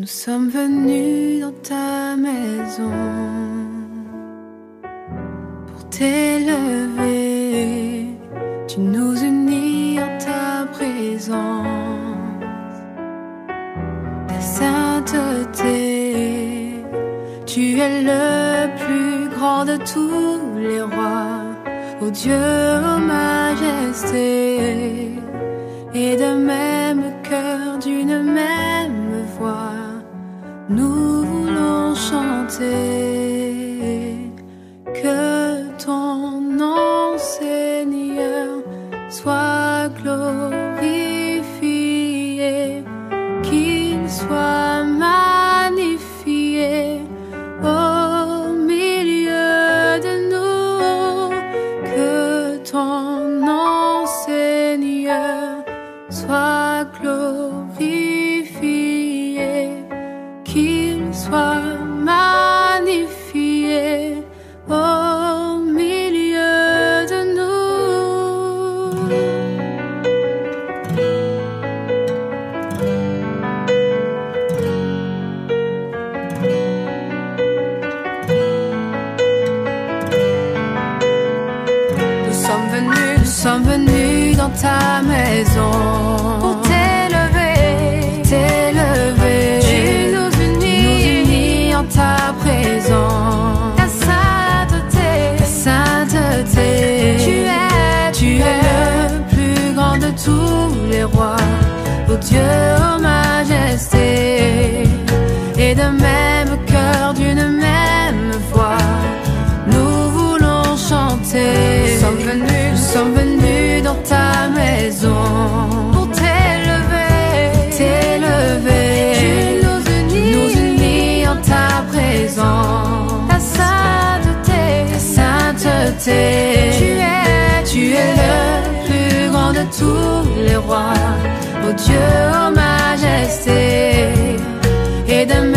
Nous sommes venus dans ta maison pour t'élever. Tu nous unis en ta présence, ta sainteté. Tu es le plus grand de tous les rois, ô Dieu, ô majesté. Et d'un même cœur, d'une même voix, nous voulons chanter. Que ton nom, Seigneur, soit glorifié, qu'il soit magnifié au milieu de nous. Que ton nom, Seigneur, soit glorifié, qu'il soit magnifié au milieu de nous. Nous sommes venus dans ta maison pour t'élever, t'élever. Tu nous unis en ta présence, ta sainteté, ta sainteté. Tu es le plus grand de tous les rois, ô Dieu, ô majesté. Et d'un même cœur, d'une même voix, nous voulons chanter. Nous sommes venus dans ta maison pour t'élever, t'élever. Tu nous unis en ta présence, ta sainteté, ta sainteté. Tu es le plus grand de tous les rois, ô Dieu, ô majesté. Et de